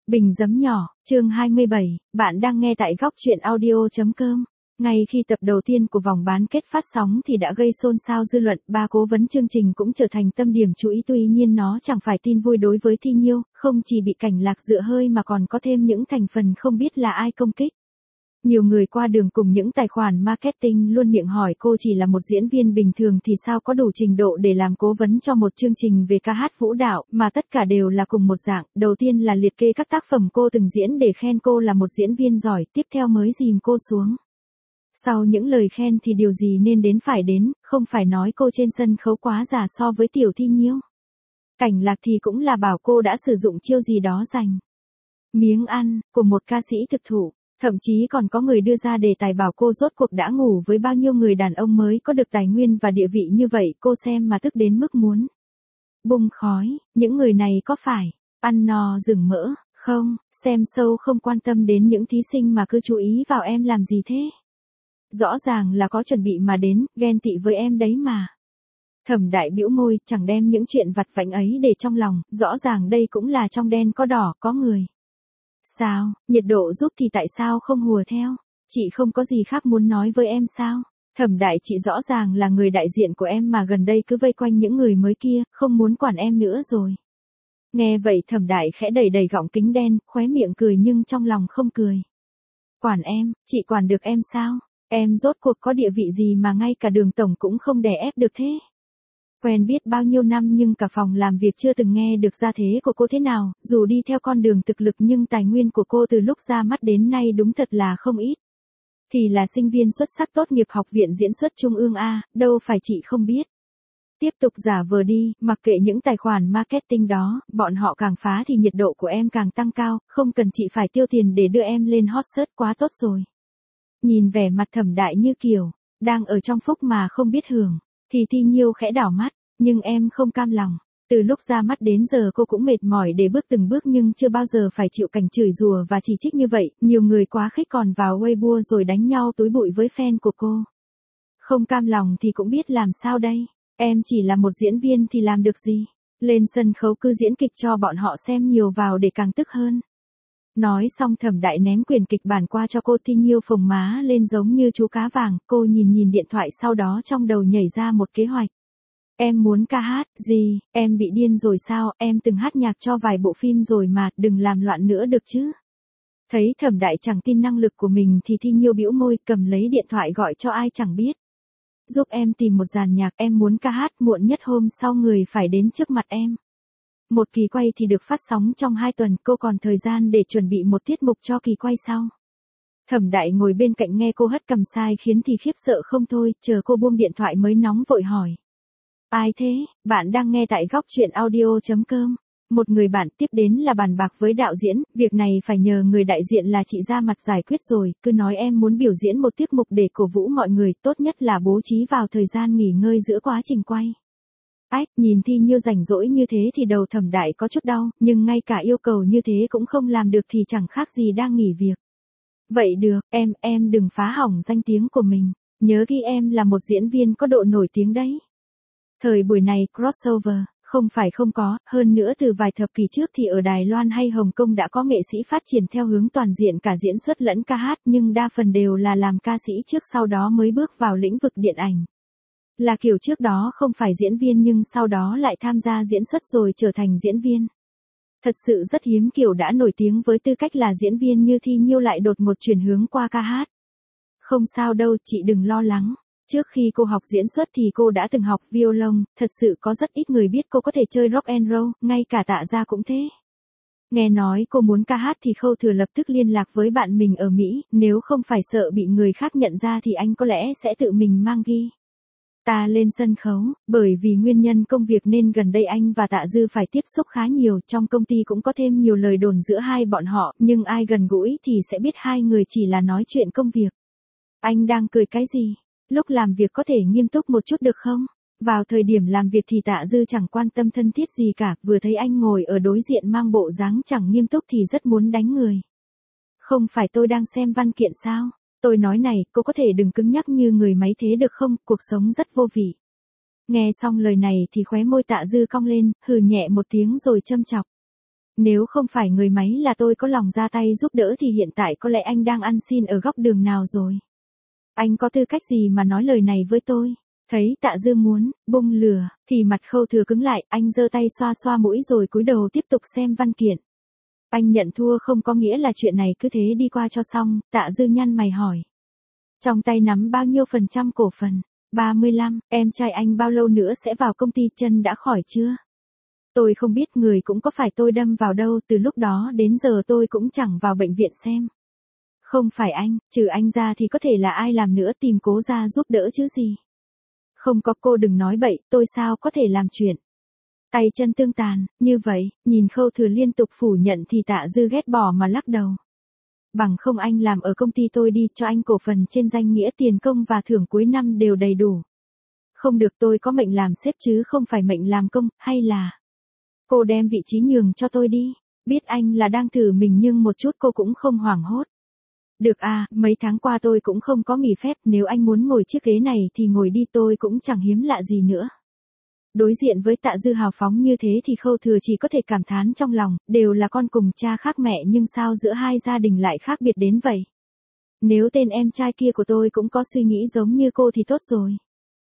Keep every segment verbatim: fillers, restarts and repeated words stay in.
Bình giấm nhỏ, chương hai mươi bảy, bạn đang nghe tại góc truyện audio.com. Ngay khi tập đầu tiên của vòng bán kết phát sóng thì đã gây xôn xao dư luận, ba cố vấn chương trình cũng trở thành tâm điểm chú ý, tuy nhiên nó chẳng phải tin vui đối với Thi Nhiêu, không chỉ bị cảnh lạc dựa hơi mà còn có thêm những thành phần không biết là ai công kích. Nhiều người qua đường cùng những tài khoản marketing luôn miệng hỏi cô chỉ là một diễn viên bình thường thì sao có đủ trình độ để làm cố vấn cho một chương trình về ca hát vũ đạo, mà tất cả đều là cùng một dạng. Đầu tiên là liệt kê các tác phẩm cô từng diễn để khen cô là một diễn viên giỏi, tiếp theo mới dìm cô xuống. Sau những lời khen thì điều gì nên đến phải đến, không phải nói cô trên sân khấu quá già so với tiểu Thi Nhiêu. Cảnh lạc thì cũng là bảo cô đã sử dụng chiêu gì đó giành miếng ăn của một ca sĩ thực thụ. Thậm chí còn có người đưa ra đề tài bảo cô rốt cuộc đã ngủ với bao nhiêu người đàn ông mới có được tài nguyên và địa vị như vậy, cô xem mà tức đến mức muốn bùng khói. Những người này có phải ăn no rừng mỡ không? Xem show không quan tâm đến những thí sinh mà cứ chú ý vào em làm gì thế? Rõ ràng là có chuẩn bị mà đến, ghen tị với em đấy mà. Thẩm Đại bĩu môi, chẳng đem những chuyện vặt vãnh ấy để trong lòng, rõ ràng đây cũng là trong đen có đỏ, có người. Sao, nhiệt độ giúp thì tại sao không hùa theo? Chị không có gì khác muốn nói với em sao? Thẩm Đại, chị rõ ràng là người đại diện của em mà gần đây cứ vây quanh những người mới kia, không muốn quản em nữa rồi. Nghe vậy Thẩm Đại khẽ đẩy đẩy gọng kính đen, khóe miệng cười nhưng trong lòng không cười. Quản em, chị quản được em sao? Em rốt cuộc có địa vị gì mà ngay cả Đường tổng cũng không đè ép được thế? Quen biết bao nhiêu năm nhưng cả phòng làm việc chưa từng nghe được gia thế của cô thế nào, dù đi theo con đường thực lực nhưng tài nguyên của cô từ lúc ra mắt đến nay đúng thật là không ít. Thì là sinh viên xuất sắc tốt nghiệp Học viện Diễn xuất Trung ương A, đâu phải chị không biết. Tiếp tục giả vờ đi, mặc kệ những tài khoản marketing đó, bọn họ càng phá thì nhiệt độ của em càng tăng cao, không cần chị phải tiêu tiền để đưa em lên hot search, quá tốt rồi. Nhìn vẻ mặt Thẩm Đại như kiểu đang ở trong phúc mà không biết hưởng, thì Thi Nhiêu khẽ đảo mắt, nhưng em không cam lòng. Từ lúc ra mắt đến giờ cô cũng mệt mỏi để bước từng bước nhưng chưa bao giờ phải chịu cảnh chửi rủa và chỉ trích như vậy, nhiều người quá khích còn vào Weibo rồi đánh nhau túi bụi với fan của cô. Không cam lòng thì cũng biết làm sao đây, em chỉ là một diễn viên thì làm được gì, lên sân khấu cứ diễn kịch cho bọn họ xem nhiều vào để càng tức hơn. Nói xong Thẩm Đại ném quyển kịch bản qua cho cô. Thi Nhiêu phồng má lên giống như chú cá vàng, cô nhìn nhìn điện thoại sau đó trong đầu nhảy ra một kế hoạch. Em muốn ca hát, gì, em bị điên rồi sao, em từng hát nhạc cho vài bộ phim rồi mà, đừng làm loạn nữa được chứ. Thấy Thẩm Đại chẳng tin năng lực của mình thì Thi Nhiêu bĩu môi, cầm lấy điện thoại gọi cho ai chẳng biết. Giúp em tìm một dàn nhạc, em muốn ca hát, muộn nhất hôm sau người phải đến trước mặt em. Một kỳ quay thì được phát sóng trong hai tuần, cô còn thời gian để chuẩn bị một tiết mục cho kỳ quay sau. Thẩm Đại ngồi bên cạnh nghe cô hất cầm sai khiến thì khiếp sợ không thôi, chờ cô buông điện thoại mới nóng vội hỏi. Ai thế? Bạn đang nghe tại góc truyện audio.com. Một người bạn tiếp đến là bàn bạc với đạo diễn, việc này phải nhờ người đại diện là chị ra mặt giải quyết rồi, cứ nói em muốn biểu diễn một tiết mục để cổ vũ mọi người, tốt nhất là bố trí vào thời gian nghỉ ngơi giữa quá trình quay. Ách, nhìn Thi Nhiêu rảnh rỗi như thế thì đầu Thẩm Đại có chút đau, nhưng ngay cả yêu cầu như thế cũng không làm được thì chẳng khác gì đang nghỉ việc. Vậy được, em, em đừng phá hỏng danh tiếng của mình, nhớ ghi em là một diễn viên có độ nổi tiếng đấy. Thời buổi này, crossover, không phải không có, hơn nữa từ vài thập kỷ trước thì ở Đài Loan hay Hồng Kông đã có nghệ sĩ phát triển theo hướng toàn diện cả diễn xuất lẫn ca hát, nhưng đa phần đều là làm ca sĩ trước sau đó mới bước vào lĩnh vực điện ảnh. Là kiểu trước đó không phải diễn viên nhưng sau đó lại tham gia diễn xuất rồi trở thành diễn viên. Thật sự rất hiếm kiểu đã nổi tiếng với tư cách là diễn viên như Thi Nhiêu lại đột ngột chuyển hướng qua ca hát. Không sao đâu, chị đừng lo lắng. Trước khi cô học diễn xuất thì cô đã từng học violon, thật sự có rất ít người biết cô có thể chơi rock and roll, ngay cả Tạ Gia cũng thế. Nghe nói cô muốn ca hát thì Khâu Thừa lập tức liên lạc với bạn mình ở Mỹ, nếu không phải sợ bị người khác nhận ra thì anh có lẽ sẽ tự mình mang ghi ta lên sân khấu, bởi vì nguyên nhân công việc nên gần đây anh và Tạ Dư phải tiếp xúc khá nhiều, trong công ty cũng có thêm nhiều lời đồn giữa hai bọn họ, nhưng ai gần gũi thì sẽ biết hai người chỉ là nói chuyện công việc. Anh đang cười cái gì? Lúc làm việc có thể nghiêm túc một chút được không? Vào thời điểm làm việc thì Tạ Dư chẳng quan tâm thân thiết gì cả, vừa thấy anh ngồi ở đối diện mang bộ dáng chẳng nghiêm túc thì rất muốn đánh người. Không phải tôi đang xem văn kiện sao? Tôi nói này, cô có thể đừng cứng nhắc như người máy thế được không, cuộc sống rất vô vị. Nghe xong lời này thì khóe môi Tạ Dư cong lên, hừ nhẹ một tiếng rồi châm chọc. Nếu không phải người máy là tôi có lòng ra tay giúp đỡ thì hiện tại có lẽ anh đang ăn xin ở góc đường nào rồi. Anh có tư cách gì mà nói lời này với tôi? Thấy Tạ Dư muốn bung lừa, thì mặt Khâu Thừa cứng lại, anh giơ tay xoa xoa mũi rồi cúi đầu tiếp tục xem văn kiện. Anh nhận thua không có nghĩa là chuyện này cứ thế đi qua cho xong, Tạ Dư nhăn mày hỏi. Trong tay nắm bao nhiêu phần trăm cổ phần? ba mươi lăm, em trai anh bao lâu nữa sẽ vào công ty, chân đã khỏi chưa? Tôi không biết, người cũng có phải tôi đâm vào đâu, từ lúc đó đến giờ tôi cũng chẳng vào bệnh viện xem. Không phải anh, trừ anh ra thì có thể là ai làm nữa, tìm Cố gia giúp đỡ chứ gì. Không có, cô đừng nói bậy, tôi sao có thể làm chuyện. Tay chân tương tàn, như vậy, nhìn Khâu Thừa liên tục phủ nhận thì Tạ Dư ghét bỏ mà lắc đầu. Bằng không anh làm ở công ty tôi đi, cho anh cổ phần trên danh nghĩa, tiền công và thưởng cuối năm đều đầy đủ. Không được, tôi có mệnh làm sếp chứ không phải mệnh làm công, hay là... Cô đem vị trí nhường cho tôi đi. Biết anh là đang thử mình nhưng một chút cô cũng không hoảng hốt. Được à, mấy tháng qua tôi cũng không có nghỉ phép, nếu anh muốn ngồi chiếc ghế này thì ngồi đi, tôi cũng chẳng hiếm lạ gì nữa. Đối diện với Tạ Dư hào phóng như thế thì Khâu Thừa chỉ có thể cảm thán trong lòng, đều là con cùng cha khác mẹ nhưng sao giữa hai gia đình lại khác biệt đến vậy. Nếu tên em trai kia của tôi cũng có suy nghĩ giống như cô thì tốt rồi.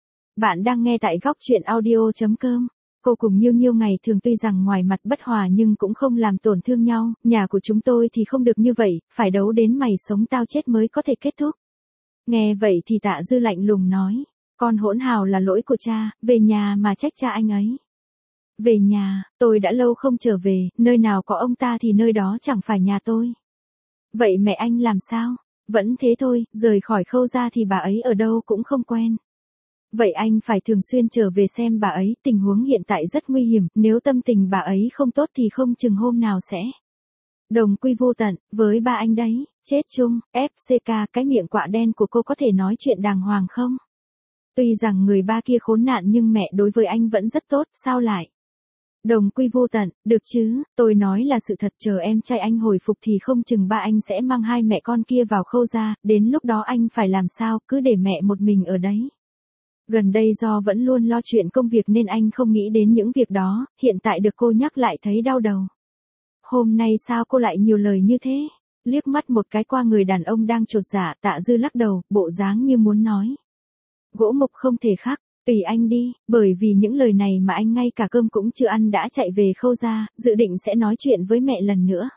Bạn đang nghe tại góc truyện audio chấm com. Cô cùng Nhiêu Nhiêu ngày thường tuy rằng ngoài mặt bất hòa nhưng cũng không làm tổn thương nhau, nhà của chúng tôi thì không được như vậy, phải đấu đến mày sống tao chết mới có thể kết thúc. Nghe vậy thì Tạ Dư lạnh lùng nói, con hỗn hào là lỗi của cha, về nhà mà trách cha anh ấy. Về nhà, tôi đã lâu không trở về, nơi nào có ông ta thì nơi đó chẳng phải nhà tôi. Vậy mẹ anh làm sao? Vẫn thế thôi, rời khỏi Khâu gia thì bà ấy ở đâu cũng không quen. Vậy anh phải thường xuyên trở về xem bà ấy, tình huống hiện tại rất nguy hiểm, nếu tâm tình bà ấy không tốt thì không chừng hôm nào sẽ đồng quy vô tận, với ba anh đấy, chết chung, ép xê ca, cái miệng quạ đen của cô có thể nói chuyện đàng hoàng không? Tuy rằng người ba kia khốn nạn nhưng mẹ đối với anh vẫn rất tốt, sao lại? Đồng quy vô tận, được chứ, tôi nói là sự thật, chờ em trai anh hồi phục thì không chừng ba anh sẽ mang hai mẹ con kia vào Khâu gia, đến lúc đó anh phải làm sao, cứ để mẹ một mình ở đấy. Gần đây do vẫn luôn lo chuyện công việc nên anh không nghĩ đến những việc đó, hiện tại được cô nhắc lại thấy đau đầu. Hôm nay sao cô lại nhiều lời như thế? Liếc mắt một cái qua người đàn ông đang chột dạ, Tạ Dư lắc đầu, bộ dáng như muốn nói. Gỗ mục không thể khác, tùy anh đi, bởi vì những lời này mà anh ngay cả cơm cũng chưa ăn đã chạy về Khâu gia, dự định sẽ nói chuyện với mẹ lần nữa.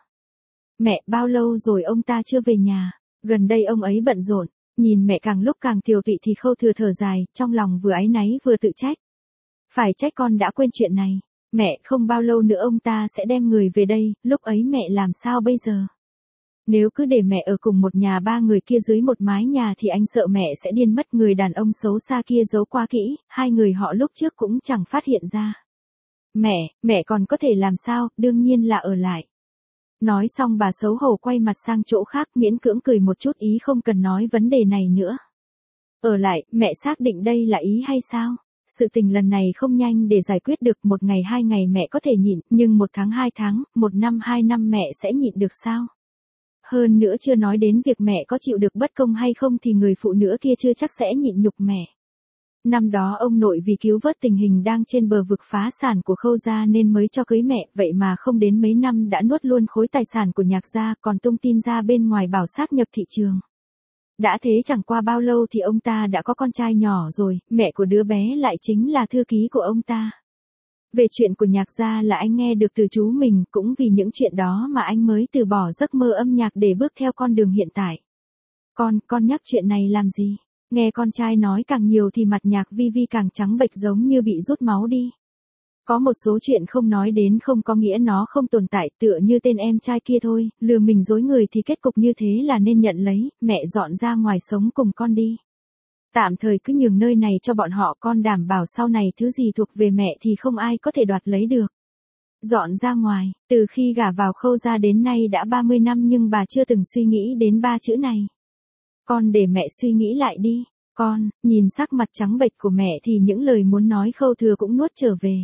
Mẹ, bao lâu rồi ông ta chưa về nhà? Gần đây ông ấy bận rộn. Nhìn mẹ càng lúc càng tiều tụy thì Khâu Thừa thở dài, trong lòng vừa áy náy vừa tự trách. Phải trách con đã quên chuyện này. Mẹ, không bao lâu nữa ông ta sẽ đem người về đây, lúc ấy mẹ làm sao bây giờ? Nếu cứ để mẹ ở cùng một nhà ba người kia dưới một mái nhà thì anh sợ mẹ sẽ điên mất, người đàn ông xấu xa kia giấu quá kỹ, hai người họ lúc trước cũng chẳng phát hiện ra. Mẹ, mẹ còn có thể làm sao, đương nhiên là ở lại. Nói xong bà xấu hổ quay mặt sang chỗ khác, miễn cưỡng cười một chút, ý không cần nói vấn đề này nữa. Ở lại, mẹ xác định đây là ý hay sao? Sự tình lần này không nhanh để giải quyết được, một ngày hai ngày mẹ có thể nhịn, nhưng một tháng hai tháng, một năm hai năm mẹ sẽ nhịn được sao? Hơn nữa chưa nói đến việc mẹ có chịu được bất công hay không thì người phụ nữ kia chưa chắc sẽ nhịn nhục mẹ. Năm đó ông nội vì cứu vớt tình hình đang trên bờ vực phá sản của Khâu gia nên mới cho cưới mẹ, vậy mà không đến mấy năm đã nuốt luôn khối tài sản của Nhạc gia, còn tung tin ra bên ngoài bảo sát nhập thị trường. Đã thế chẳng qua bao lâu thì ông ta đã có con trai nhỏ rồi, mẹ của đứa bé lại chính là thư ký của ông ta. Về chuyện của Nhạc gia là anh nghe được từ chú mình, cũng vì những chuyện đó mà anh mới từ bỏ giấc mơ âm nhạc để bước theo con đường hiện tại. Con, con nhắc chuyện này làm gì? Nghe con trai nói càng nhiều thì mặt Nhạc Vi Vi càng trắng bệch giống như bị rút máu đi. Có một số chuyện không nói đến không có nghĩa nó không tồn tại, tựa như tên em trai kia thôi, lừa mình dối người thì kết cục như thế là nên nhận lấy, mẹ dọn ra ngoài sống cùng con đi. Tạm thời cứ nhường nơi này cho bọn họ, con đảm bảo sau này thứ gì thuộc về mẹ thì không ai có thể đoạt lấy được. Dọn ra ngoài, từ khi gả vào Khâu gia đến nay đã ba mươi năm nhưng bà chưa từng suy nghĩ đến ba chữ này. Con để mẹ suy nghĩ lại đi, con, nhìn sắc mặt trắng bệch của mẹ thì những lời muốn nói Khâu Thừa cũng nuốt trở về.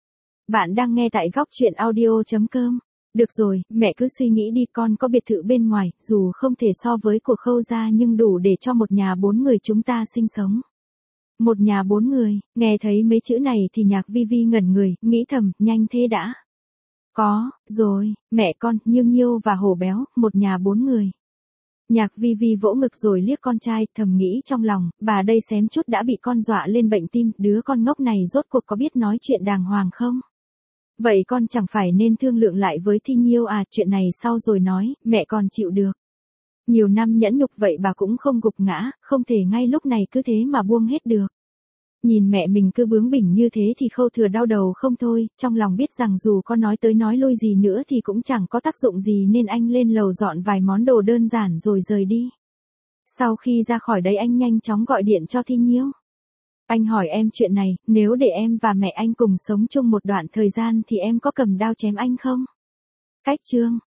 Bạn đang nghe tại góc truyện audio chấm com. Được rồi, mẹ cứ suy nghĩ đi, con có biệt thự bên ngoài, dù không thể so với của Khâu gia nhưng đủ để cho một nhà bốn người chúng ta sinh sống. Một nhà bốn người, nghe thấy mấy chữ này thì Nhạc Vi Vi ngẩn người, nghĩ thầm, nhanh thế đã. Có, rồi, mẹ con, Nhiêu Nhiêu và Hổ Béo, một nhà bốn người. Nhạc Vi Vi vỗ ngực rồi liếc con trai, thầm nghĩ trong lòng, bà đây xém chút đã bị con dọa lên bệnh tim, đứa con ngốc này rốt cuộc có biết nói chuyện đàng hoàng không? Vậy con chẳng phải nên thương lượng lại với Thi Nhiêu à, chuyện này sau rồi nói, mẹ còn chịu được. Nhiều năm nhẫn nhục vậy bà cũng không gục ngã, không thể ngay lúc này cứ thế mà buông hết được. Nhìn mẹ mình cứ bướng bỉnh như thế thì Khâu Thừa đau đầu không thôi, trong lòng biết rằng dù có nói tới nói lui gì nữa thì cũng chẳng có tác dụng gì nên anh lên lầu dọn vài món đồ đơn giản rồi rời đi. Sau khi ra khỏi đấy anh nhanh chóng gọi điện cho Thi Nhiêu. Anh hỏi em chuyện này, nếu để em và mẹ anh cùng sống chung một đoạn thời gian thì em có cầm đao chém anh không? Cách chương